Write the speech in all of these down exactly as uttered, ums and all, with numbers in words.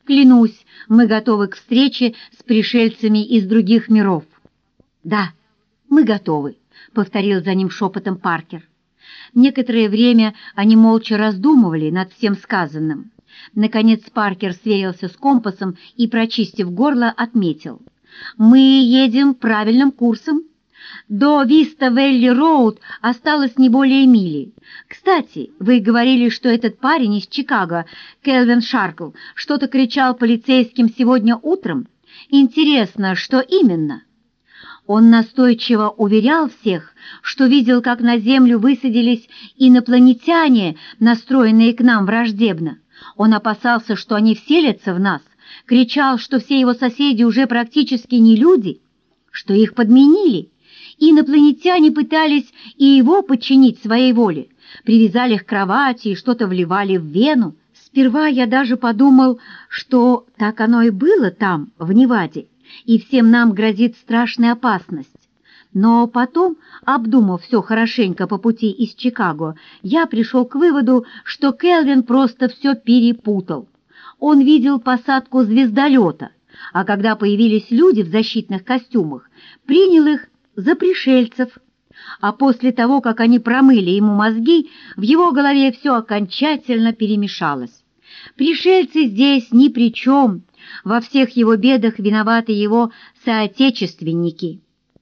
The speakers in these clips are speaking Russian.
Клянусь, мы готовы к встрече с пришельцами из других миров». «Да, мы готовы», — повторил за ним шепотом Паркер. Некоторое время они молча раздумывали над всем сказанным. Наконец Паркер сверился с компасом и, прочистив горло, отметил: «Мы едем правильным курсом. До Виста-Вэлли-Роуд осталось не более мили. Кстати, вы говорили, что этот парень из Чикаго, Келвин Шаркл, что-то кричал полицейским сегодня утром. Интересно, что именно?» Он настойчиво уверял всех, что видел, как на Землю высадились инопланетяне, настроенные к нам враждебно. Он опасался, что они вселятся в нас, кричал, что все его соседи уже практически не люди, что их подменили. Инопланетяне пытались и его подчинить своей воле, привязали к кровати и что-то вливали в вену. Сперва я даже подумал, что так оно и было там, в Неваде, и всем нам грозит страшная опасность. Но потом, обдумав все хорошенько по пути из Чикаго, я пришел к выводу, что Келвин просто все перепутал. Он видел посадку звездолета, а когда появились люди в защитных костюмах, принял их за пришельцев. А после того, как они промыли ему мозги, в его голове все окончательно перемешалось. Пришельцы здесь ни при чем, во всех его бедах виноваты его соотечественники.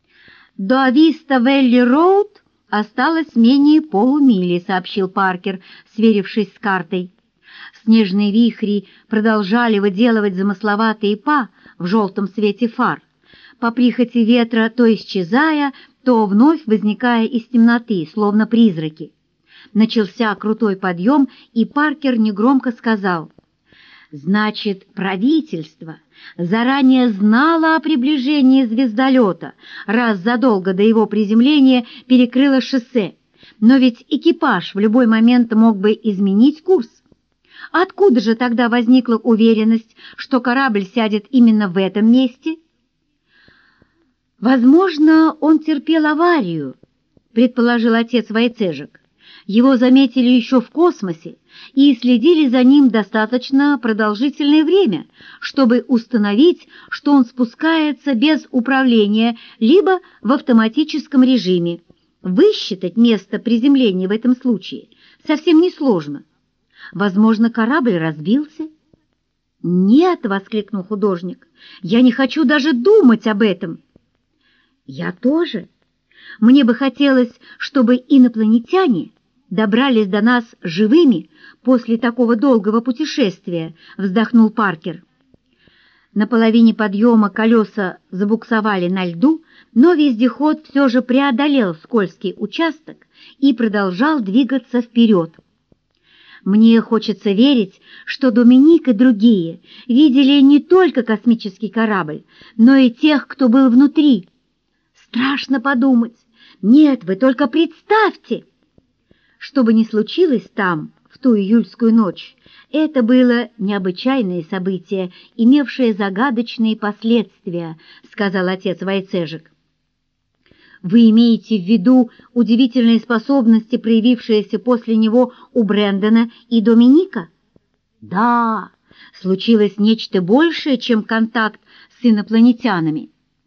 «До Виста-Вэлли-Роуд осталось менее полумили», — сообщил Паркер, сверившись с картой. Снежные вихри продолжали выделывать замысловатые па в желтом свете фар, по прихоти ветра то исчезая, то вновь возникая из темноты, словно призраки. Начался крутой подъем, и Паркер негромко сказал: «Значит, правительство заранее знало о приближении звездолета, раз задолго до его приземления перекрыло шоссе, но ведь экипаж в любой момент мог бы изменить курс. Откуда же тогда возникла уверенность, что корабль сядет именно в этом месте?» «Возможно, он терпел аварию», — предположил отец Войцежек. «Его заметили еще в космосе и следили за ним достаточно продолжительное время, чтобы установить, что он спускается без управления либо в автоматическом режиме. Высчитать место приземления в этом случае совсем несложно. Возможно, корабль разбился». «Нет», — воскликнул художник, — «я не хочу даже думать об этом». «Я тоже. Мне бы хотелось, чтобы инопланетяне добрались до нас живыми после такого долгого путешествия», — вздохнул Паркер. На половине подъема колеса забуксовали на льду, но вездеход все же преодолел скользкий участок и продолжал двигаться вперед. «Мне хочется верить, что Доминик и другие видели не только космический корабль, но и тех, кто был внутри. Страшно подумать. Нет, вы только представьте!» Что бы ни случилось там в ту июльскую ночь, это было необычайное событие, имевшее загадочные последствия, сказал отец Войцежек. «Вы имеете в виду удивительные способности, проявившиеся после него у Брэндона и Доминика?» «Да, случилось нечто большее, чем контакт с инопланетянами».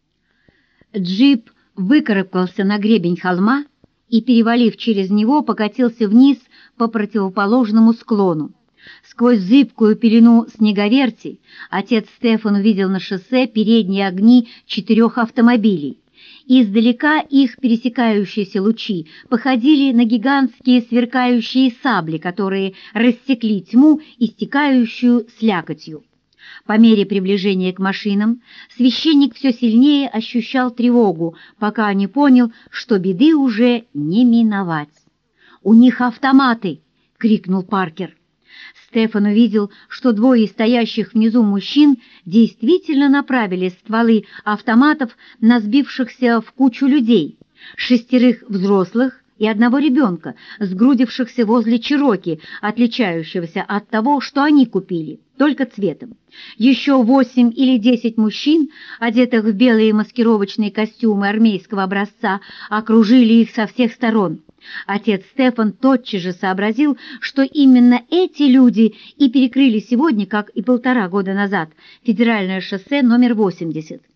Джип выкарабкался на гребень холма и, перевалив через него, покатился вниз по противоположному склону. Сквозь зыбкую пелену снеговерти отец Стефан увидел на шоссе передние огни четырех автомобилей. Издалека их пересекающиеся лучи походили на гигантские сверкающие сабли, которые рассекли тьму, истекающую слякотью. По мере приближения к машинам священник все сильнее ощущал тревогу, пока не понял, что беды уже не миновать. «У них автоматы!» — крикнул Паркер. Стефан увидел, что двое стоящих внизу мужчин действительно направили стволы автоматов на сбившихся в кучу людей, шестерых взрослых и одного ребенка, сгрудившихся возле Чироки, отличающегося от того, что они купили, только цветом. Еще восемь или десять мужчин, одетых в белые маскировочные костюмы армейского образца, окружили их со всех сторон. Отец Стефан тотчас же сообразил, что именно эти люди и перекрыли сегодня, как и полтора года назад, федеральное шоссе номер восемьдесят.